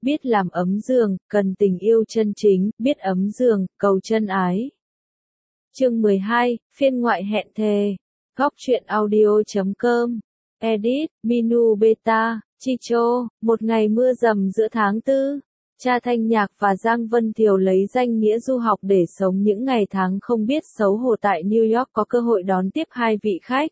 biết làm ấm giường, cần tình yêu chân chính, biết ấm giường, cầu chân ái. Chương 12, phiên ngoại hẹn thề. Góc truyện audio.com. Edit, Minu Beta, Chicho. Một ngày mưa rầm giữa tháng 4. Cha Thanh Nhạc và Giang Vân Thiều lấy danh nghĩa du học để sống những ngày tháng không biết xấu hổ tại New York có cơ hội đón tiếp hai vị khách.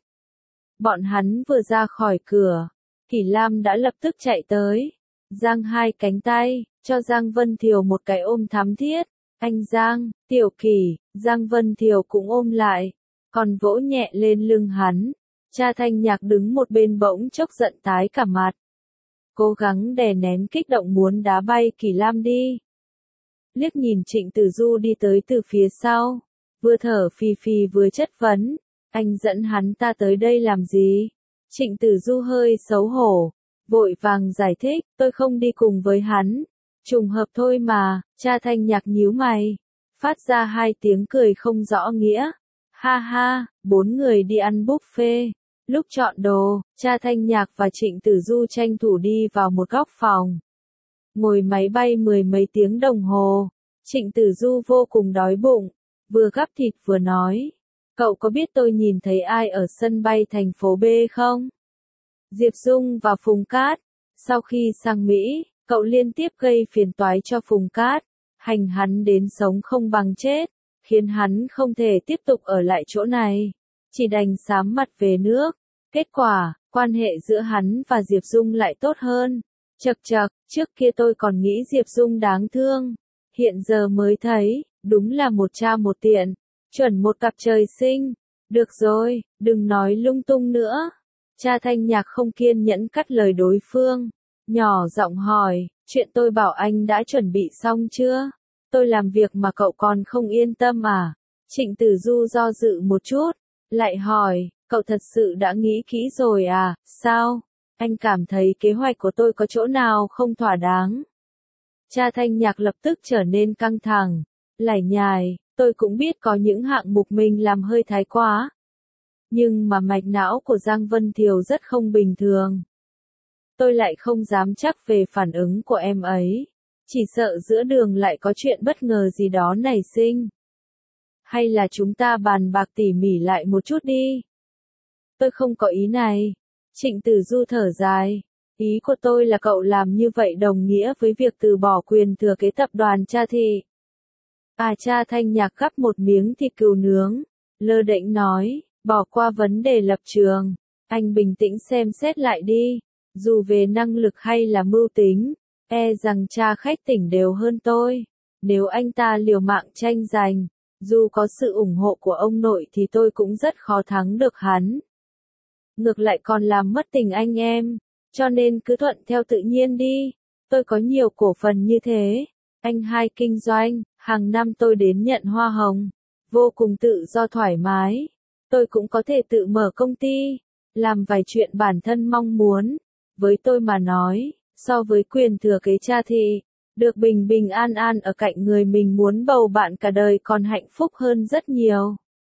Bọn hắn vừa ra khỏi cửa, Kỷ Lam đã lập tức chạy tới, giang hai cánh tay, cho Giang Vân Thiều một cái ôm thắm thiết. Anh Giang, Tiểu Kỷ, Giang Vân Thiều cũng ôm lại, còn vỗ nhẹ lên lưng hắn. Cha Thanh Nhạc đứng một bên bỗng chốc giận tái cả mặt. Cố gắng đè nén kích động muốn đá bay Kỷ Lam đi. Liếc nhìn Trịnh Tử Du đi tới từ phía sau, vừa thở phì phì vừa chất vấn, anh dẫn hắn ta tới đây làm gì? Trịnh Tử Du hơi xấu hổ, vội vàng giải thích, tôi không đi cùng với hắn. Trùng hợp thôi mà. Cha Thanh Nhạc nhíu mày, phát ra hai tiếng cười không rõ nghĩa. Ha ha, 4 người đi ăn buffet. Lúc chọn đồ, cha Thanh Nhạc và Trịnh Tử Du tranh thủ đi vào một góc phòng. Ngồi máy bay 10 mấy tiếng đồng hồ, Trịnh Tử Du vô cùng đói bụng, vừa gắp thịt vừa nói. Cậu có biết tôi nhìn thấy ai ở sân bay thành phố B không? Diệp Dung và Phùng Cát. Sau khi sang Mỹ, cậu liên tiếp gây phiền toái cho Phùng Cát, hành hắn đến sống không bằng chết, khiến hắn không thể tiếp tục ở lại chỗ này, chỉ đành sám mặt về nước. Kết quả, quan hệ giữa hắn và Diệp Dung lại tốt hơn. Chậc chậc, trước kia tôi còn nghĩ Diệp Dung đáng thương, hiện giờ mới thấy, đúng là một cha một tiện, chuẩn một cặp trời sinh. Được rồi, đừng nói lung tung nữa. Cha Thanh Nhạc không kiên nhẫn cắt lời đối phương, nhỏ giọng hỏi, chuyện tôi bảo anh đã chuẩn bị xong chưa? Tôi làm việc mà cậu còn không yên tâm à? Trịnh Tử Du do dự một chút, lại hỏi, cậu thật sự đã nghĩ kỹ rồi à? Sao? Anh cảm thấy kế hoạch của tôi có chỗ nào không thỏa đáng? Cha Thanh Nhạc lập tức trở nên căng thẳng, lải nhải, tôi cũng biết có những hạng mục mình làm hơi thái quá. Nhưng mà mạch não của Giang Vân Thiều rất không bình thường. Tôi lại không dám chắc về phản ứng của em ấy. Chỉ sợ giữa đường lại có chuyện bất ngờ gì đó nảy sinh. Hay là chúng ta bàn bạc tỉ mỉ lại một chút đi. Tôi không có ý này. Trịnh Tử Du thở dài. Ý của tôi là cậu làm như vậy đồng nghĩa với việc từ bỏ quyền thừa kế tập đoàn Cha Thị. Cha Thanh Nhạc gắp một miếng thịt cừu nướng, lơ đễnh nói, bỏ qua vấn đề lập trường. Anh bình tĩnh xem xét lại đi. Dù về năng lực hay là mưu tính, e rằng cha khách tỉnh đều hơn tôi. Nếu anh ta liều mạng tranh giành, dù có sự ủng hộ của ông nội thì tôi cũng rất khó thắng được hắn. Ngược lại còn làm mất tình anh em, cho nên cứ thuận theo tự nhiên đi. Tôi có nhiều cổ phần như thế. Anh hai kinh doanh, hàng năm tôi đến nhận hoa hồng, vô cùng tự do thoải mái. Tôi cũng có thể tự mở công ty, làm vài chuyện bản thân mong muốn. Với tôi mà nói, so với quyền thừa kế Cha Thị, được bình bình an an ở cạnh người mình muốn bầu bạn cả đời còn hạnh phúc hơn rất nhiều.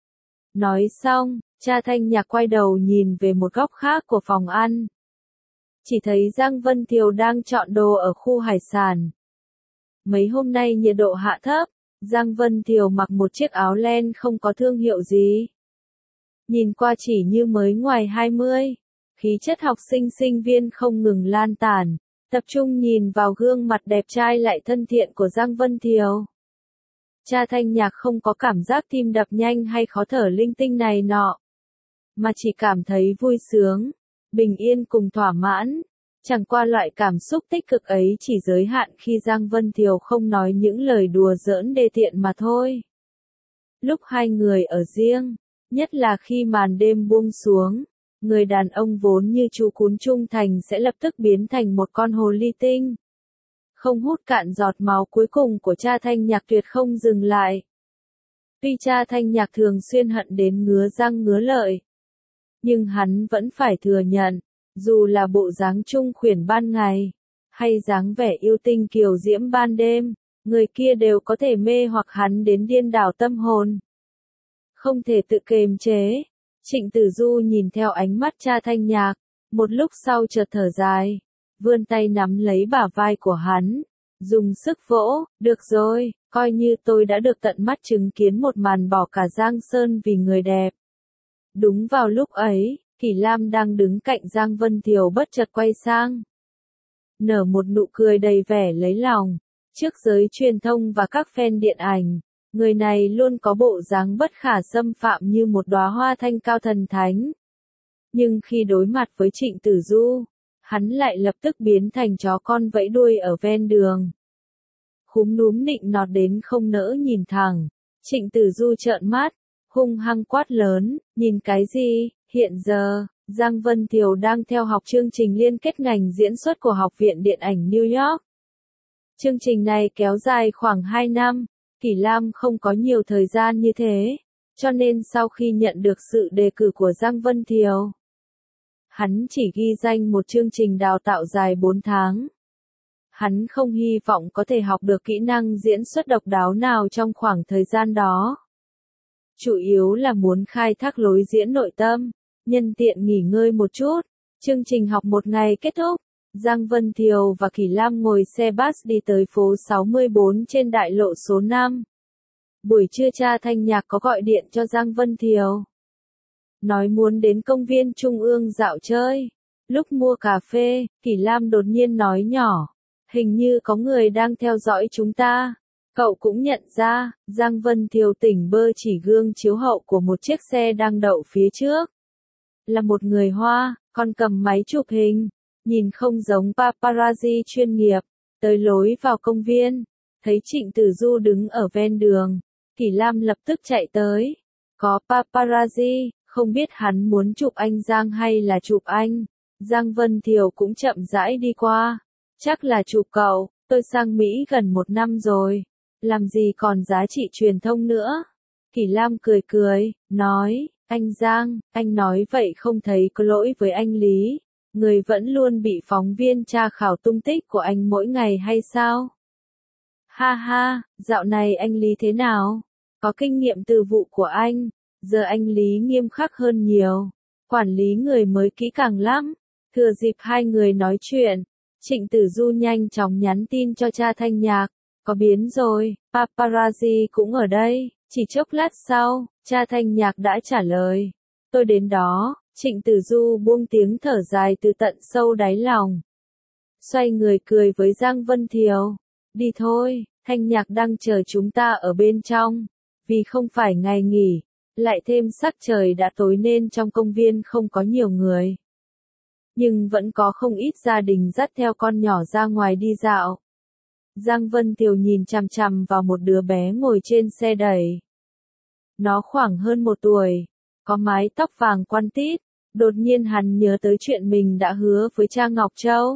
Nói xong, cha Thanh Nhạc quay đầu nhìn về một góc khác của phòng ăn. Chỉ thấy Giang Vân Thiều đang chọn đồ ở khu hải sản. Mấy hôm nay nhiệt độ hạ thấp, Giang Vân Thiều mặc một chiếc áo len không có thương hiệu gì. Nhìn qua chỉ như mới ngoài 20. Khí chất học sinh sinh viên không ngừng lan tản, tập trung nhìn vào gương mặt đẹp trai lại thân thiện của Giang Vân Thiều. Cha Thanh Nhạc không có cảm giác tim đập nhanh hay khó thở linh tinh này nọ, mà chỉ cảm thấy vui sướng, bình yên cùng thỏa mãn. Chẳng qua loại cảm xúc tích cực ấy chỉ giới hạn khi Giang Vân Thiều không nói những lời đùa giỡn đê tiện mà thôi. Lúc hai người ở riêng, nhất là khi màn đêm buông xuống, người đàn ông vốn như chú cún trung thành sẽ lập tức biến thành một con hồ ly tinh. Không hút cạn giọt máu cuối cùng của cha Thanh Nhạc tuyệt không dừng lại. Tuy cha Thanh Nhạc thường xuyên hận đến ngứa răng ngứa lợi, nhưng hắn vẫn phải thừa nhận, dù là bộ dáng trung khuyển ban ngày, hay dáng vẻ yêu tinh kiều diễm ban đêm, người kia đều có thể mê hoặc hắn đến điên đảo tâm hồn. Không thể tự kiềm chế. Trịnh Tử Du nhìn theo ánh mắt cha Thanh Nhạc, một lúc sau chợt thở dài. vươn tay nắm lấy bả vai của hắn, dùng sức vỗ, được rồi, coi như tôi đã được tận mắt chứng kiến một màn bỏ cả Giang Sơn vì người đẹp. Đúng vào lúc ấy, Kỷ Lam đang đứng cạnh Giang Vân Thiều bất chợt quay sang. Nở một nụ cười đầy vẻ lấy lòng, trước giới truyền thông và các fan điện ảnh, người này luôn có bộ dáng bất khả xâm phạm như một đóa hoa thanh cao thần thánh. Nhưng khi đối mặt với Trịnh Tử Du, hắn lại lập tức biến thành chó con vẫy đuôi ở ven đường. Khúm núm nịnh nọt đến không nỡ nhìn thẳng, Trịnh Tử Du trợn mắt, hung hăng quát lớn, nhìn cái gì, hiện giờ, Giang Vân Thiều đang theo học chương trình liên kết ngành diễn xuất của Học viện Điện ảnh New York. Chương trình này kéo dài khoảng 2 năm, Kỷ Lam không có nhiều thời gian như thế, cho nên sau khi nhận được sự đề cử của Giang Vân Thiều, hắn chỉ ghi danh một chương trình đào tạo dài 4 tháng. Hắn không hy vọng có thể học được kỹ năng diễn xuất độc đáo nào trong khoảng thời gian đó. Chủ yếu là muốn khai thác lối diễn nội tâm, nhân tiện nghỉ ngơi một chút. Chương trình học một ngày kết thúc, Giang Vân Thiều và Kỷ Lam ngồi xe bus đi tới phố 64 trên đại lộ số 5. Buổi trưa cha Thanh Nhạc có gọi điện cho Giang Vân Thiều, nói muốn đến công viên Trung ương dạo chơi. Lúc mua cà phê, Kỷ Lam đột nhiên nói nhỏ, hình như có người đang theo dõi chúng ta. Cậu cũng nhận ra, Giang Vân Thiều tỉnh bơ chỉ gương chiếu hậu của một chiếc xe đang đậu phía trước. Là một người Hoa, còn cầm máy chụp hình, nhìn không giống paparazzi chuyên nghiệp. Tới lối vào công viên, thấy Trịnh Tử Du đứng ở ven đường, Kỷ Lam lập tức chạy tới. Có paparazzi, không biết hắn muốn chụp anh Giang hay là chụp anh. Giang Vân Thiều cũng chậm rãi đi qua. Chắc là chụp cậu, tôi sang Mỹ gần 1 năm rồi. Làm gì còn giá trị truyền thông nữa. Kỷ Lam cười cười, nói, anh Giang, anh nói vậy không thấy có lỗi với anh Lý. Người vẫn luôn bị phóng viên tra khảo tung tích của anh mỗi ngày hay sao? Ha ha, dạo này anh Lý thế nào? Có kinh nghiệm từ vụ của anh, giờ anh Lý nghiêm khắc hơn nhiều. Quản lý người mới kỹ càng lắm. Thừa dịp hai người nói chuyện, Trịnh Tử Du nhanh chóng nhắn tin cho cha Thanh Nhạc. Có biến rồi, paparazzi cũng ở đây. Chỉ chốc lát sau, cha Thanh Nhạc đã trả lời. Tôi đến đó. Trịnh Tử Du buông tiếng thở dài từ tận sâu đáy lòng. Xoay người cười với Giang Vân Thiều. Đi thôi, Thanh Nhạc đang chờ chúng ta ở bên trong. Vì không phải ngày nghỉ, lại thêm sắc trời đã tối nên trong công viên không có nhiều người. Nhưng vẫn có không ít gia đình dắt theo con nhỏ ra ngoài đi dạo. Giang Vân Thiều nhìn chằm chằm vào một đứa bé ngồi trên xe đẩy. Nó khoảng hơn 1 tuổi, có mái tóc vàng quăn tít. Đột nhiên hắn nhớ tới chuyện mình đã hứa với cha Ngọc Châu.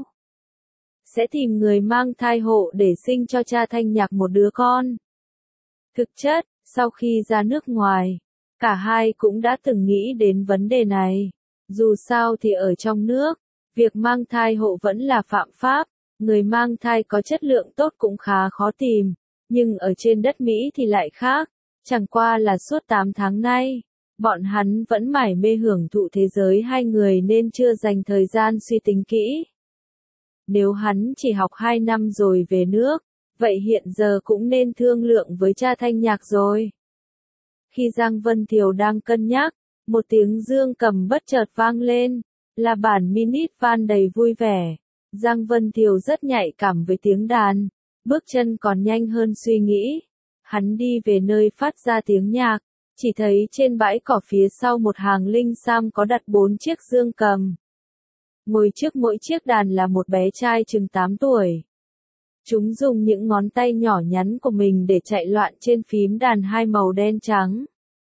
Sẽ tìm người mang thai hộ để sinh cho cha Thanh Nhạc một đứa con. Thực chất, sau khi ra nước ngoài, cả hai cũng đã từng nghĩ đến vấn đề này. Dù sao thì ở trong nước, việc mang thai hộ vẫn là phạm pháp. Người mang thai có chất lượng tốt cũng khá khó tìm. Nhưng ở trên đất Mỹ thì lại khác. Chẳng qua là suốt 8 tháng nay, bọn hắn vẫn mải mê hưởng thụ thế giới hai người nên chưa dành thời gian suy tính kỹ. Nếu hắn chỉ học 2 năm rồi về nước, vậy hiện giờ cũng nên thương lượng với cha Thanh Nhạc rồi. Khi Giang Vân Thiều đang cân nhắc, một tiếng dương cầm bất chợt vang lên, là bản minute van đầy vui vẻ. Giang Vân Thiều rất nhạy cảm với tiếng đàn, bước chân còn nhanh hơn suy nghĩ. Hắn đi về nơi phát ra tiếng nhạc. Chỉ thấy trên bãi cỏ phía sau một hàng linh sam có đặt 4 chiếc dương cầm. Ngồi trước mỗi chiếc đàn là một bé trai chừng 8 tuổi. Chúng dùng những ngón tay nhỏ nhắn của mình để chạy loạn trên phím đàn hai màu đen trắng.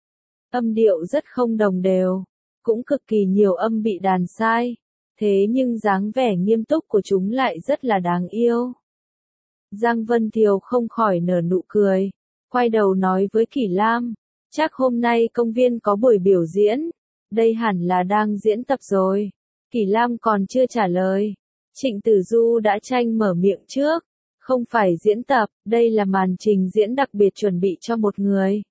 Âm điệu rất không đồng đều, cũng cực kỳ nhiều âm bị đàn sai. Thế nhưng dáng vẻ nghiêm túc của chúng lại rất là đáng yêu. Giang Vân Thiều không khỏi nở nụ cười, quay đầu nói với Kỷ Lam. Chắc hôm nay công viên có buổi biểu diễn, đây hẳn là đang diễn tập rồi. Kỷ Lam còn chưa trả lời. Trịnh Tử Du đã tranh mở miệng trước. Không phải diễn tập, đây là màn trình diễn đặc biệt chuẩn bị cho một người.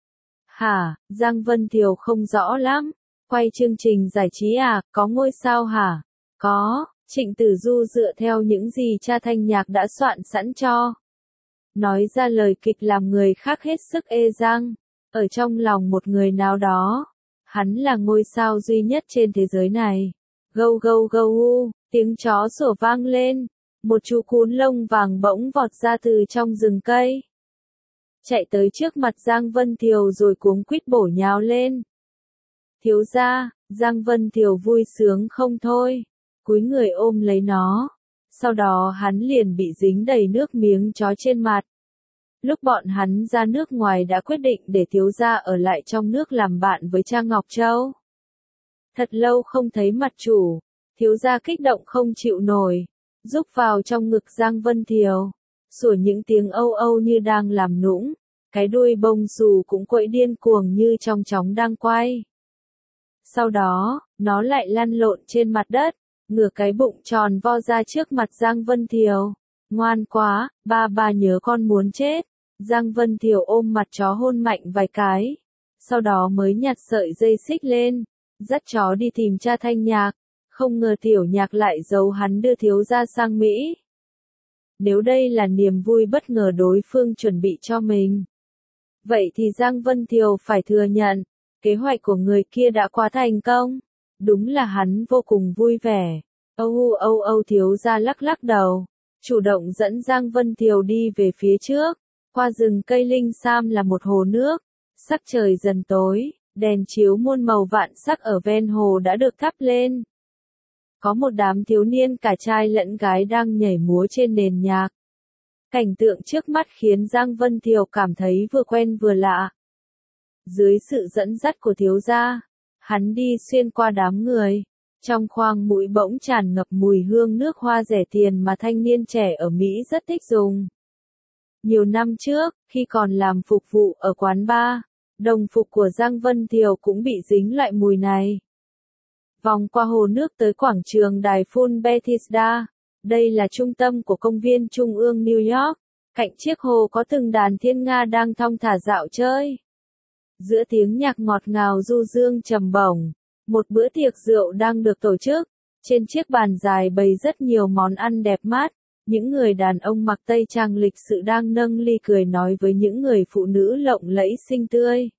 Hả, Giang Vân Thiều không rõ lắm. Quay chương trình giải trí à, có ngôi sao hả? Có, Trịnh Tử Du dựa theo những gì cha Thanh Nhạc đã soạn sẵn cho. Nói ra lời kịch làm người khác hết sức ê răng. Ở trong lòng một người nào đó, hắn là ngôi sao duy nhất trên thế giới này. Gâu gâu gâu u, tiếng chó sủa vang lên. Một chú cún lông vàng bỗng vọt ra từ trong rừng cây. Chạy tới trước mặt Giang Vân Thiều rồi cuống quýt bổ nhào lên. Thiếu gia, Giang Vân Thiều vui sướng không thôi, cúi người ôm lấy nó. Sau đó hắn liền bị dính đầy nước miếng chó trên mặt. Lúc bọn hắn ra nước ngoài đã quyết định để thiếu gia ở lại trong nước làm bạn với Trang Ngọc Châu. Thật lâu không thấy mặt chủ, thiếu gia kích động không chịu nổi, rúc vào trong ngực Giang Vân Thiều, sủa những tiếng âu âu như đang làm nũng, cái đuôi bông xù cũng quẫy điên cuồng như trong chóng đang quay. Sau đó, nó lại lăn lộn trên mặt đất, ngửa cái bụng tròn vo ra trước mặt Giang Vân Thiều. Ngoan quá, ba nhớ con muốn chết. Giang Vân Thiều ôm mặt chó hôn mạnh vài cái, sau đó mới nhặt sợi dây xích lên, dắt chó đi tìm cha Thanh Nhạc. Không ngờ Tiểu Nhạc lại giấu hắn đưa thiếu gia sang Mỹ. Nếu đây là niềm vui bất ngờ đối phương chuẩn bị cho mình, vậy thì Giang Vân Thiều phải thừa nhận, kế hoạch của người kia đã quá thành công. Đúng là hắn vô cùng vui vẻ. Âu âu âu, thiếu gia lắc lắc đầu, chủ động dẫn Giang Vân Thiều đi về phía trước. Qua rừng cây linh sam là một hồ nước, sắc trời dần tối, đèn chiếu muôn màu vạn sắc ở ven hồ đã được thắp lên. Có một đám thiếu niên cả trai lẫn gái đang nhảy múa trên nền nhạc. Cảnh tượng trước mắt khiến Giang Vân Thiều cảm thấy vừa quen vừa lạ. Dưới sự dẫn dắt của thiếu gia, hắn đi xuyên qua đám người. Trong khoang mũi bỗng tràn ngập mùi hương nước hoa rẻ tiền mà thanh niên trẻ ở Mỹ rất thích dùng. Nhiều năm trước, khi còn làm phục vụ ở quán bar, đồng phục của Giang Vân Thiều cũng bị dính loại mùi này. Vòng qua hồ nước tới quảng trường đài phun Bethesda. Đây là trung tâm của công viên Trung ương New York. Cạnh chiếc hồ có từng đàn thiên nga đang thong thả dạo chơi. Giữa tiếng nhạc ngọt ngào du dương trầm bổng, một bữa tiệc rượu đang được tổ chức. Trên chiếc bàn dài bày rất nhiều món ăn đẹp mắt. Những người đàn ông mặc tây trang lịch sự đang nâng ly cười nói với những người phụ nữ lộng lẫy xinh tươi.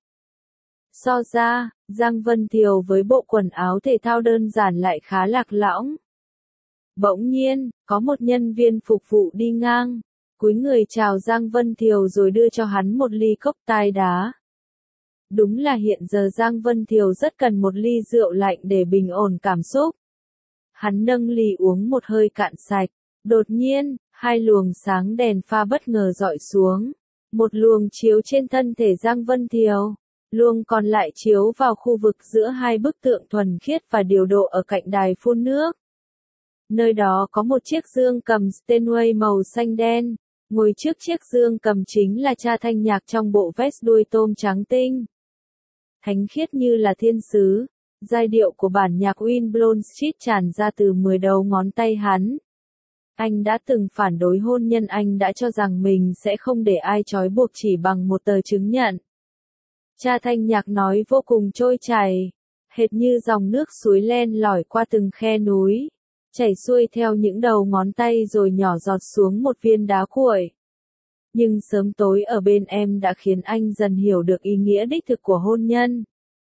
So ra, Giang Vân Thiều với bộ quần áo thể thao đơn giản lại khá lạc lõng. Bỗng nhiên, có một nhân viên phục vụ đi ngang, cúi người chào Giang Vân Thiều rồi đưa cho hắn một ly cốc tai đá. Đúng là hiện giờ Giang Vân Thiều rất cần một ly rượu lạnh để bình ổn cảm xúc. Hắn nâng ly uống một hơi cạn sạch. Đột nhiên, hai luồng sáng đèn pha bất ngờ dọi xuống. Một luồng chiếu trên thân thể Giang Vân Thiều, luồng còn lại chiếu vào khu vực giữa hai bức tượng thuần khiết và điều độ ở cạnh đài phun nước. Nơi đó có một chiếc dương cầm Steinway màu xanh đen. Ngồi trước chiếc dương cầm chính là cha Thanh Nhạc trong bộ vest đuôi tôm trắng tinh. Thánh khiết như là thiên sứ, giai điệu của bản nhạc Windblown Street tràn ra từ 10 đầu ngón tay hắn. Anh đã từng phản đối hôn nhân, anh đã cho rằng mình sẽ không để ai trói buộc chỉ bằng một tờ chứng nhận. Cha Thanh Nhạc nói vô cùng trôi chảy, hệt như dòng nước suối len lỏi qua từng khe núi, chảy xuôi theo những đầu ngón tay rồi nhỏ giọt xuống một viên đá cuội. Nhưng sớm tối ở bên em đã khiến anh dần hiểu được ý nghĩa đích thực của hôn nhân.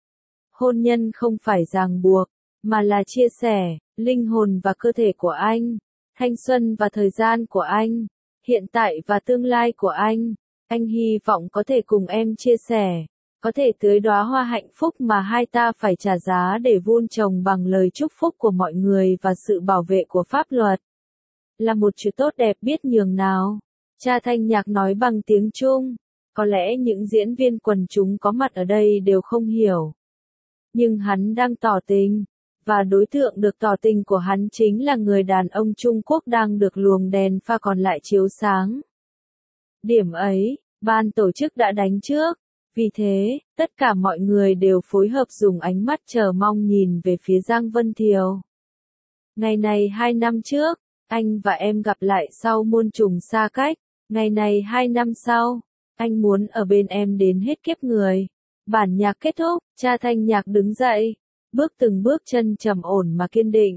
Hôn nhân không phải ràng buộc, mà là chia sẻ, linh hồn và cơ thể của anh, thanh xuân và thời gian của anh, hiện tại và tương lai của anh. Anh hy vọng có thể cùng em chia sẻ, có thể tưới đóa hoa hạnh phúc mà hai ta phải trả giá để vun trồng bằng lời chúc phúc của mọi người và sự bảo vệ của pháp luật. Là một chuyện tốt đẹp biết nhường nào. Cha Thanh Nhạc nói bằng tiếng Trung. Có lẽ những diễn viên quần chúng có mặt ở đây đều không hiểu. Nhưng hắn đang tỏ tình. Và đối tượng được tỏ tình của hắn chính là người đàn ông Trung Quốc đang được luồng đèn pha còn lại chiếu sáng. Điểm ấy, ban tổ chức đã đánh trước. Vì thế, tất cả mọi người đều phối hợp dùng ánh mắt chờ mong nhìn về phía Giang Vân Thiều. Ngày này 2 năm trước, anh và em gặp lại sau muôn trùng xa cách. Ngày này 2 năm sau, anh muốn ở bên em đến hết kiếp người. Bản nhạc kết thúc, cha Thanh Nhạc đứng dậy, bước từng bước chân trầm ổn mà kiên định.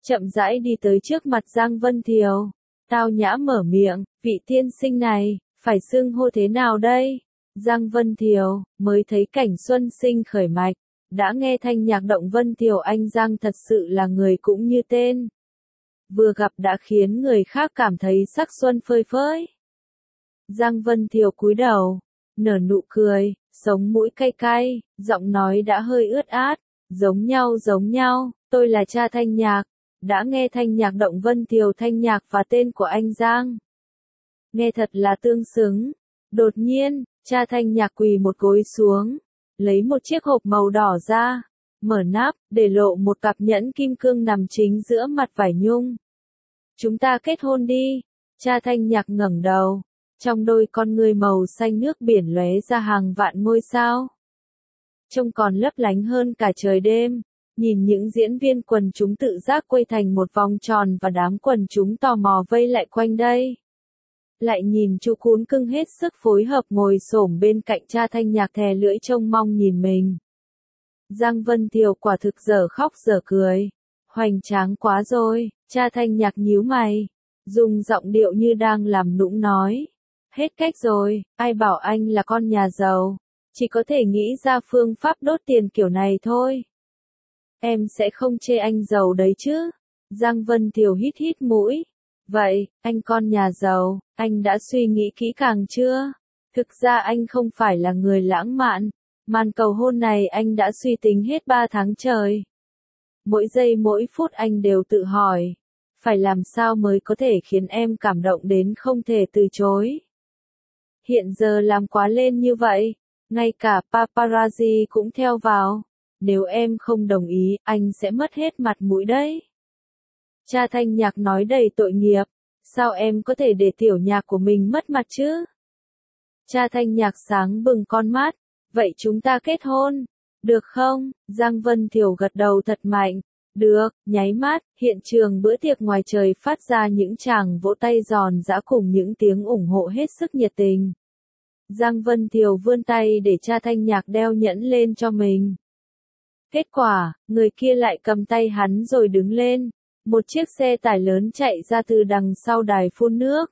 chậm rãi đi tới trước mặt Giang Vân Thiều. Tao nhã mở miệng, vị tiên sinh này, phải xưng hô thế nào đây? Giang Vân Thiều, mới thấy cảnh xuân sinh khởi mạch, đã nghe thanh nhạc động Vân Thiều anh Giang thật sự là người cũng như tên. Vừa gặp đã khiến người khác cảm thấy sắc xuân phơi phới. Giang Vân Thiều cúi đầu, nở nụ cười, sống mũi cay cay, giọng nói đã hơi ướt át, giống nhau, tôi là cha Thanh Nhạc, đã nghe thanh nhạc động Vân Thiều Thanh Nhạc và tên của anh Giang. Nghe thật là tương xứng. Đột nhiên, cha Thanh Nhạc quỳ một gối xuống, lấy một chiếc hộp màu đỏ ra, mở nắp, để lộ một cặp nhẫn kim cương nằm chính giữa mặt vải nhung. Chúng ta kết hôn đi. Cha Thanh Nhạc ngẩng đầu, trong đôi con ngươi màu xanh nước biển lóe ra hàng vạn ngôi sao. Trông còn lấp lánh hơn cả trời đêm. Nhìn những diễn viên quần chúng tự giác quay thành một vòng tròn và đám quần chúng tò mò vây lại quanh đây. Lại nhìn chú cún cưng hết sức phối hợp ngồi xổm bên cạnh cha Thanh Nhạc thè lưỡi trông mong nhìn mình. Giang Vân Thiều quả thực dở khóc dở cười. Hoành tráng quá rồi, cha Thanh Nhạc nhíu mày, dùng giọng điệu như đang làm nũng nói. Hết cách rồi, ai bảo anh là con nhà giàu, chỉ có thể nghĩ ra phương pháp đốt tiền kiểu này thôi. Em sẽ không chê anh giàu đấy chứ. Giang Vân Thiều hít hít mũi. Vậy, anh con nhà giàu, anh đã suy nghĩ kỹ càng chưa? Thực ra anh không phải là người lãng mạn. Màn cầu hôn này anh đã suy tính hết 3 tháng trời. Mỗi giây mỗi phút anh đều tự hỏi. Phải làm sao mới có thể khiến em cảm động đến không thể từ chối. Hiện giờ làm quá lên như vậy. Ngay cả paparazzi cũng theo vào. Nếu em không đồng ý, anh sẽ mất hết mặt mũi đấy. Cha Thanh Nhạc nói đầy tội nghiệp. Sao em có thể để tiểu nhạc của mình mất mặt chứ? Cha Thanh Nhạc sáng bừng con mắt. Vậy chúng ta kết hôn, được không? Giang Vân Thiều gật đầu thật mạnh. Được, nháy mắt, hiện trường bữa tiệc ngoài trời phát ra những tràng vỗ tay giòn giã cùng những tiếng ủng hộ hết sức nhiệt tình. Giang Vân Thiều vươn tay để cha Thanh Nhạc đeo nhẫn lên cho mình. Kết quả, người kia lại cầm tay hắn rồi đứng lên. Một chiếc xe tải lớn chạy ra từ đằng sau đài phun nước.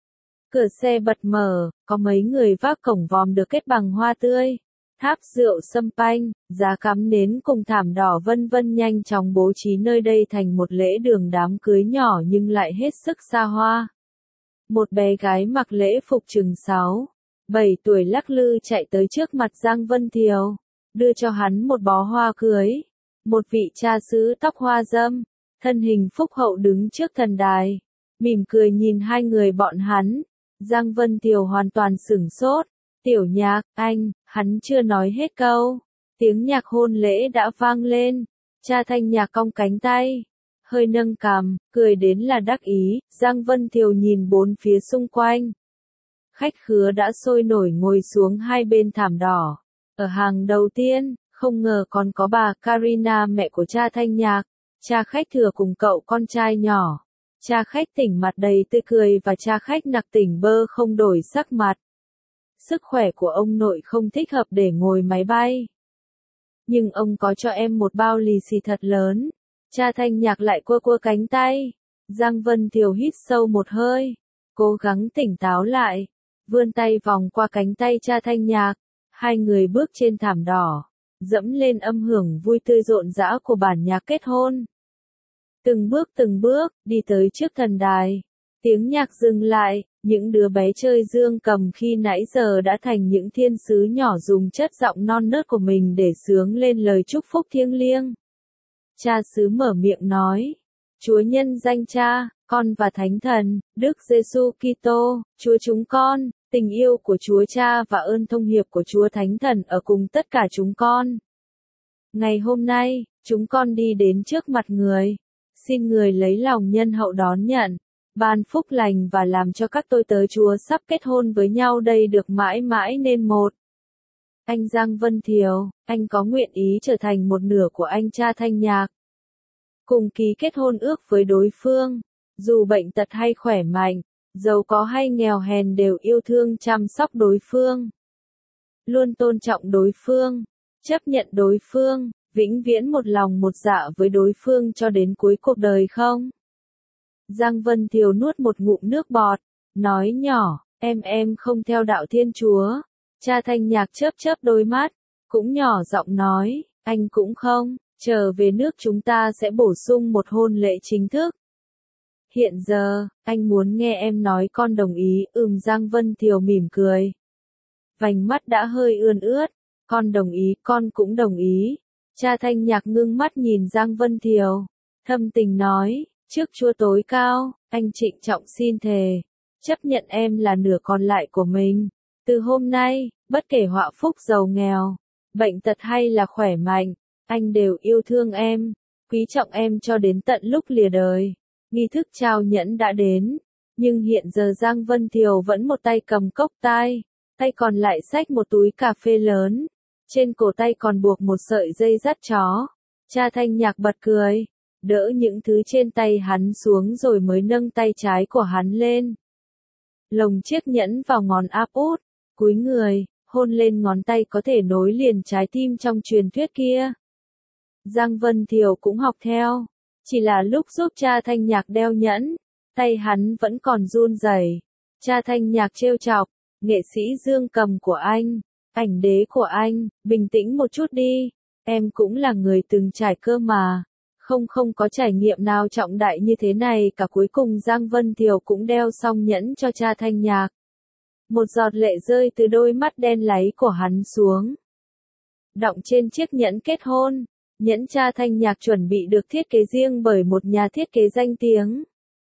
Cửa xe bật mở, có mấy người vác cổng vòm được kết bằng hoa tươi, tháp rượu sâm panh, giá cắm nến cùng thảm đỏ vân vân nhanh chóng bố trí nơi đây thành một lễ đường đám cưới nhỏ nhưng lại hết sức xa hoa. Một bé gái mặc lễ phục chừng 6-7 tuổi lắc lư chạy tới trước mặt Giang Vân Thiều, đưa cho hắn một bó hoa cưới. Một vị cha xứ tóc hoa râm, thân hình phúc hậu đứng trước thần đài, mỉm cười nhìn hai người bọn hắn. Giang Vân Thiều hoàn toàn sửng sốt. Tiểu Nhạc, anh, hắn chưa nói hết câu. Tiếng nhạc hôn lễ đã vang lên. Cha Thanh Nhạc cong cánh tay, hơi nâng cằm, cười đến là đắc ý. Giang Vân Thiều nhìn bốn phía xung quanh. Khách khứa đã sôi nổi ngồi xuống hai bên thảm đỏ. Ở hàng đầu tiên, không ngờ còn có bà Karina mẹ của cha Thanh Nhạc. Cha khách thừa cùng cậu con trai nhỏ. Cha khách tỉnh mặt đầy tươi cười và cha khách nặc tỉnh bơ không đổi sắc mặt. Sức khỏe của ông nội không thích hợp để ngồi máy bay. Nhưng ông có cho em một bao lì xì thật lớn. Cha Thanh Nhạc lại cua cua cánh tay. Giang Vân Thiều hít sâu một hơi, cố gắng tỉnh táo lại, vươn tay vòng qua cánh tay cha Thanh Nhạc. Hai người bước trên thảm đỏ, dẫm lên âm hưởng vui tươi rộn rã của bản nhạc kết hôn. Từng bước, đi tới trước thần đài. Tiếng nhạc dừng lại, những đứa bé chơi dương cầm khi nãy giờ đã thành những thiên sứ nhỏ dùng chất giọng non nớt của mình để xướng lên lời chúc phúc thiêng liêng. Cha xứ mở miệng nói, Chúa nhân danh Cha, Con và Thánh Thần, Đức Giêsu Kitô, Chúa chúng con, tình yêu của Chúa Cha và ơn thông hiệp của Chúa Thánh Thần ở cùng tất cả chúng con. Ngày hôm nay, chúng con đi đến trước mặt người. Xin người lấy lòng nhân hậu đón nhận, ban phúc lành và làm cho các tôi tớ Chúa sắp kết hôn với nhau đây được mãi mãi nên một. Anh Giang Vân Thiều, anh có nguyện ý trở thành một nửa của anh cha Thanh Nhạc. Cùng ký kết hôn ước với đối phương, dù bệnh tật hay khỏe mạnh, giàu có hay nghèo hèn đều yêu thương chăm sóc đối phương. Luôn tôn trọng đối phương, chấp nhận đối phương, vĩnh viễn một lòng một dạ với đối phương cho đến cuối cuộc đời không? Giang Vân Thiều nuốt một ngụm nước bọt, nói nhỏ, em không theo đạo Thiên Chúa. Cha Thanh Nhạc chớp chớp đôi mắt, cũng nhỏ giọng nói, anh cũng không, trở về nước chúng ta sẽ bổ sung một hôn lễ chính thức. Hiện giờ, anh muốn nghe em nói con đồng ý, Giang Vân Thiều mỉm cười. Vành mắt đã hơi ươn ướt, con đồng ý, con cũng đồng ý. Cha Thanh Nhạc ngưng mắt nhìn Giang Vân Thiều, thâm tình nói, trước Chúa tối cao, anh trịnh trọng xin thề, chấp nhận em là nửa còn lại của mình. Từ hôm nay, bất kể họa phúc giàu nghèo, bệnh tật hay là khỏe mạnh, anh đều yêu thương em, quý trọng em cho đến tận lúc lìa đời. Nghi thức trao nhẫn đã đến, nhưng hiện giờ Giang Vân Thiều vẫn một tay cầm cốc tai, tay còn lại xách một túi cà phê lớn, trên cổ tay còn buộc một sợi dây dắt chó. Cha Thanh Nhạc bật cười, đỡ những thứ trên tay hắn xuống rồi mới nâng tay trái của hắn lên. Lồng chiếc nhẫn vào ngón áp út, cúi người, hôn lên ngón tay có thể nối liền trái tim trong truyền thuyết kia. Giang Vân Thiều cũng học theo, chỉ là lúc giúp cha Thanh Nhạc đeo nhẫn, tay hắn vẫn còn run rẩy. Cha Thanh Nhạc trêu chọc, nghệ sĩ Dương Cầm của anh, ảnh đế của anh, bình tĩnh một chút đi, em cũng là người từng trải cơ mà. Không có trải nghiệm nào trọng đại như thế này cả. Cuối cùng Giang Vân Thiều cũng đeo xong nhẫn cho cha Thanh Nhạc. Một giọt lệ rơi từ đôi mắt đen láy của hắn xuống, đọng trên chiếc nhẫn kết hôn. Nhẫn cha Thanh Nhạc chuẩn bị được thiết kế riêng bởi một nhà thiết kế danh tiếng.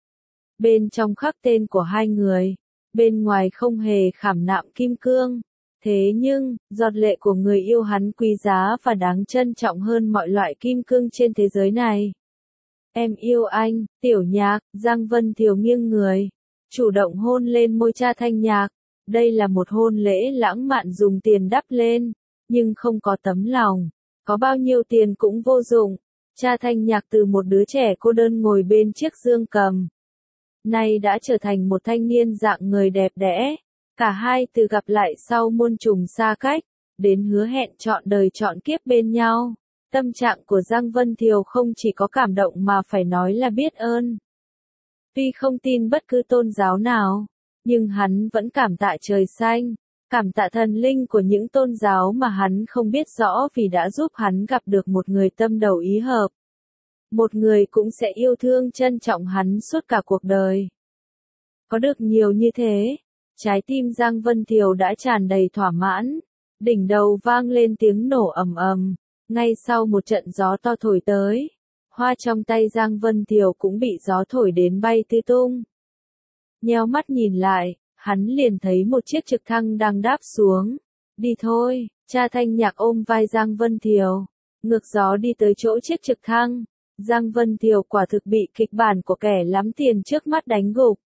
Bên trong khắc tên của hai người, bên ngoài không hề khảm nạm kim cương. Thế nhưng, giọt lệ của người yêu hắn quý giá và đáng trân trọng hơn mọi loại kim cương trên thế giới này. Em yêu anh, Tiểu Nhạc. Giang Vân Thiều nghiêng người, chủ động hôn lên môi cha Thanh Nhạc. Đây là một hôn lễ lãng mạn dùng tiền đắp lên, nhưng không có tấm lòng. Có bao nhiêu tiền cũng vô dụng. Cha Thanh Nhạc từ một đứa trẻ cô đơn ngồi bên chiếc dương cầm, nay đã trở thành một thanh niên dạng người đẹp đẽ. Cả hai từ gặp lại sau muôn trùng xa cách, đến hứa hẹn trọn đời trọn kiếp bên nhau. Tâm trạng của Giang Vân Thiều không chỉ có cảm động mà phải nói là biết ơn. Tuy không tin bất cứ tôn giáo nào, nhưng hắn vẫn cảm tạ trời xanh, cảm tạ thần linh của những tôn giáo mà hắn không biết rõ vì đã giúp hắn gặp được một người tâm đầu ý hợp. Một người cũng sẽ yêu thương trân trọng hắn suốt cả cuộc đời. Có được nhiều như thế, trái tim Giang Vân Thiều đã tràn đầy thỏa mãn. Đỉnh đầu vang lên tiếng nổ ầm ầm, ngay sau một trận gió to thổi tới. Hoa trong tay Giang Vân Thiều cũng bị gió thổi đến bay tứ tung. Nheo mắt nhìn lại, hắn liền thấy một chiếc trực thăng đang đáp xuống. Đi thôi, cha Thanh Nhạc ôm vai Giang Vân Thiều, ngược gió đi tới chỗ chiếc trực thăng. Giang Vân Thiều quả thực bị kịch bản của kẻ lắm tiền trước mắt đánh gục.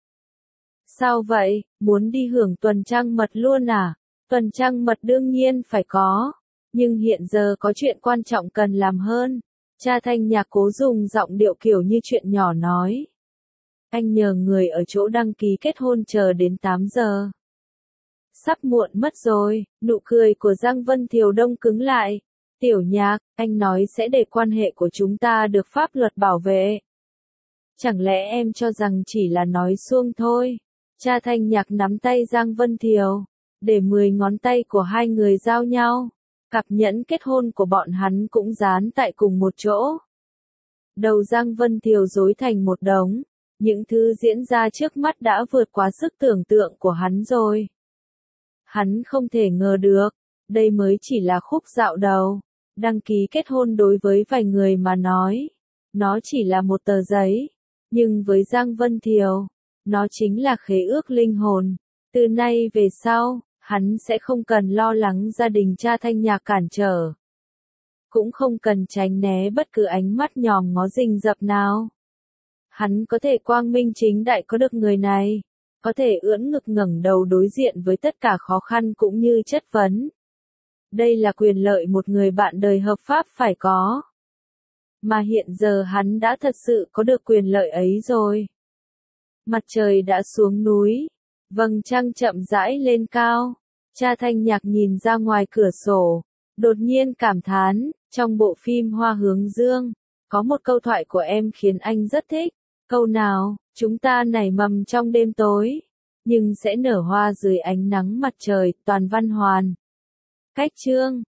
Sao vậy, muốn đi hưởng tuần trăng mật luôn à? Tuần trăng mật đương nhiên phải có, nhưng hiện giờ có chuyện quan trọng cần làm hơn. Cha Thanh Nhạc cố dùng giọng điệu kiểu như chuyện nhỏ nói. Anh nhờ người ở chỗ đăng ký kết hôn chờ đến 8 giờ. Sắp muộn mất rồi. Nụ cười của Giang Vân Thiều đông cứng lại. Tiểu Nhạc, anh nói sẽ để quan hệ của chúng ta được pháp luật bảo vệ. Chẳng lẽ em cho rằng chỉ là nói suông thôi? Cha Thanh Nhạc nắm tay Giang Vân Thiều, để 10 ngón tay của hai người giao nhau. Cặp nhẫn kết hôn của bọn hắn cũng dán tại cùng một chỗ. Đầu Giang Vân Thiều rối thành một đống. Những thứ diễn ra trước mắt đã vượt quá sức tưởng tượng của hắn rồi. Hắn không thể ngờ được, đây mới chỉ là khúc dạo đầu. Đăng ký kết hôn đối với vài người mà nói, nó chỉ là một tờ giấy. Nhưng với Giang Vân Thiều, nó chính là khế ước linh hồn. Từ nay về sau, hắn sẽ không cần lo lắng gia đình cha Thanh Nhạc cản trở. Cũng không cần tránh né bất cứ ánh mắt nhòm ngó rình rập nào. Hắn có thể quang minh chính đại có được người này, có thể ưỡn ngực ngẩng đầu đối diện với tất cả khó khăn cũng như chất vấn. Đây là quyền lợi một người bạn đời hợp pháp phải có. Mà hiện giờ hắn đã thật sự có được quyền lợi ấy rồi. Mặt trời đã xuống núi, vầng trăng chậm rãi lên cao. Cha Thanh Nhạc nhìn ra ngoài cửa sổ, đột nhiên cảm thán, Trong bộ phim Hoa Hướng Dương, có một câu thoại của em khiến anh rất thích. Câu nào, chúng ta nảy mầm trong đêm tối, nhưng sẽ nở hoa dưới ánh nắng mặt trời, Toàn Văn Hoàn. Cách chương